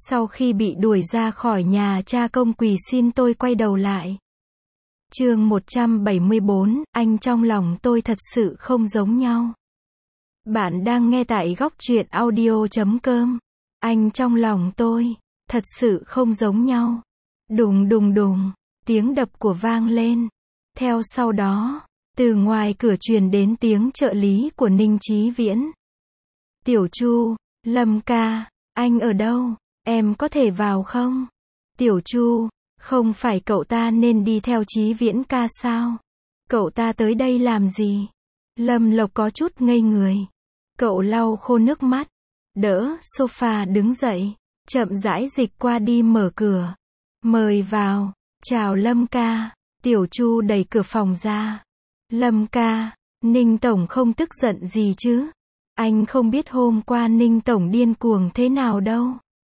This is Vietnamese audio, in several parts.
Sau khi bị đuổi ra khỏi nhà, cha công quỳ xin tôi quay đầu lại. Chương 174, anh trong lòng tôi thật sự không giống nhau. Bạn đang nghe tại góc truyện audio.com. Anh trong lòng tôi thật sự không giống nhau. Đùng đùng đùng, tiếng đập của vang lên. Theo sau đó, từ ngoài cửa truyền đến tiếng trợ lý của Ninh Chí Viễn. Tiểu Chu, Lâm ca, anh ở đâu? Em có thể vào không? Tiểu Chu, không phải cậu ta nên đi theo Chí Viễn ca sao? Cậu ta tới đây làm gì? Lâm Lộc có chút ngây người. Cậu lau khô nước mắt, đỡ sofa đứng dậy, chậm rãi dịch qua đi mở cửa. Mời vào, chào Lâm ca. Tiểu Chu đẩy cửa phòng ra. Lâm ca, Ninh Tổng không tức giận gì chứ? Anh không biết hôm qua Ninh Tổng điên cuồng thế nào đâu.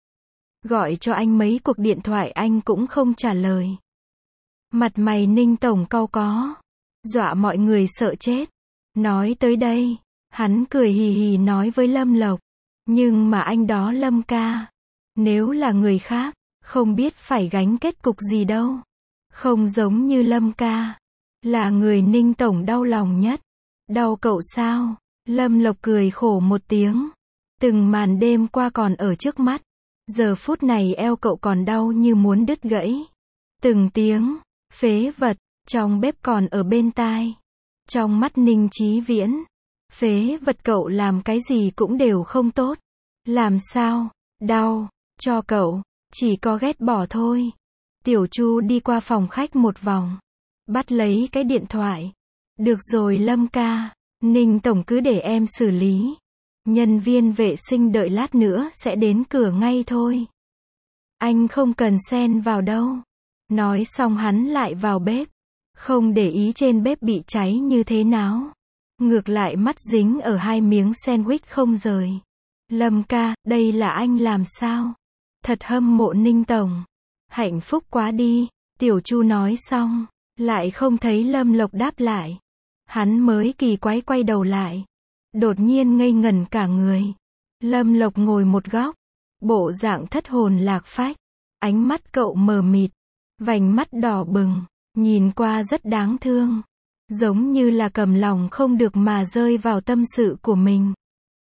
Gọi cho anh mấy cuộc điện thoại anh cũng không trả lời. Mặt mày Ninh Tổng cau có, dọa mọi người sợ chết. Nói tới đây, hắn cười hì hì nói với Lâm Lộc. Nhưng mà anh đó Lâm ca, nếu là người khác, không biết phải gánh kết cục gì đâu. Không giống như Lâm ca, là người Ninh Tổng đau lòng nhất. Đau cậu sao? Lâm Lộc cười khổ một tiếng. Từng màn đêm qua còn ở trước mắt. Giờ phút này eo cậu còn đau như muốn đứt gãy. Từng tiếng phế vật trong bếp còn ở bên tai. Trong mắt Ninh Chí Viễn, phế vật cậu làm cái gì cũng đều không tốt. Làm sao? Đau cho cậu, chỉ có ghét bỏ thôi. Tiểu Chu đi qua phòng khách một vòng, bắt lấy cái điện thoại. Được rồi Lâm ca, Ninh Tổng cứ để em xử lý. Nhân viên vệ sinh đợi lát nữa sẽ đến cửa ngay thôi. Anh không cần xen vào đâu. Nói xong hắn lại vào bếp. Không để ý trên bếp bị cháy như thế nào. Ngược lại mắt dính ở hai miếng sandwich không rời. Lâm ca, đây là anh làm sao? Thật hâm mộ Ninh Tổng. Hạnh phúc quá đi. Tiểu Chu nói xong, lại không thấy Lâm Lộc đáp lại. Hắn mới kỳ quái quay đầu lại. Đột nhiên ngây ngẩn cả người. Lâm Lộc ngồi một góc, bộ dạng thất hồn lạc phách. Ánh mắt cậu mờ mịt, vành mắt đỏ bừng, nhìn qua rất đáng thương. Giống như là cầm lòng không được mà rơi vào tâm sự của mình.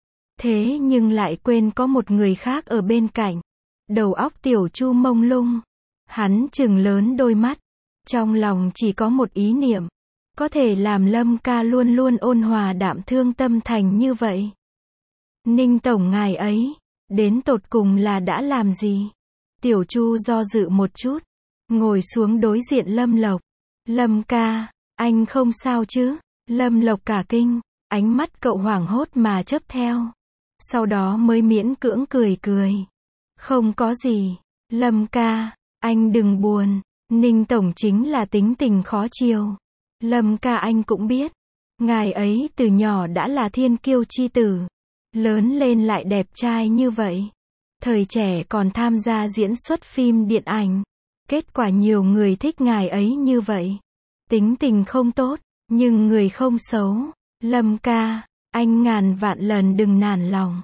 Thế nhưng lại quên có một người khác ở bên cạnh. Đầu óc Tiểu Chu mông lung. Hắn trừng lớn đôi mắt. Trong lòng chỉ có một ý niệm. Có thể làm Lâm ca luôn luôn ôn hòa đạm thương tâm thành như vậy. Ninh Tổng ngài ấy, đến tột cùng là đã làm gì? Tiểu Chu do dự một chút, ngồi xuống đối diện Lâm Lộc. Lâm ca, anh không sao chứ? Lâm Lộc cả kinh, ánh mắt cậu hoảng hốt mà chớp theo. Sau đó mới miễn cưỡng cười cười. Không có gì, Lâm ca, anh đừng buồn. Ninh Tổng chính là tính tình khó chiều. Lâm ca anh cũng biết, ngài ấy từ nhỏ đã là thiên kiêu chi tử, lớn lên lại đẹp trai như vậy. Thời trẻ còn tham gia diễn xuất phim điện ảnh, kết quả nhiều người thích ngài ấy như vậy. Tính tình không tốt, nhưng người không xấu. Lâm ca, anh ngàn vạn lần đừng nản lòng.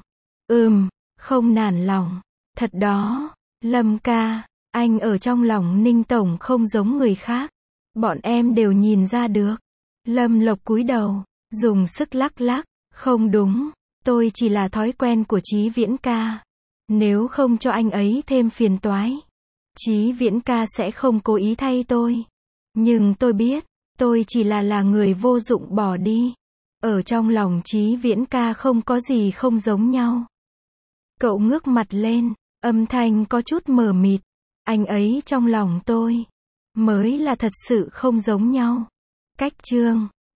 Không nản lòng, thật đó. Lâm ca, anh ở trong lòng Ninh Tổng không giống người khác. Bọn em đều nhìn ra được. Lâm Lộc cúi đầu, dùng sức lắc lắc. Không đúng, tôi chỉ là thói quen của Chí Viễn ca. Nếu không cho anh ấy thêm phiền toái, Chí Viễn ca sẽ không cố ý thay tôi. Nhưng tôi biết, tôi chỉ là người vô dụng bỏ đi. Ở trong lòng Chí Viễn ca không có gì không giống nhau. Cậu ngước mặt lên, âm thanh có chút mờ mịt. Anh ấy trong lòng tôi mới là thật sự không giống nhau. Cách chương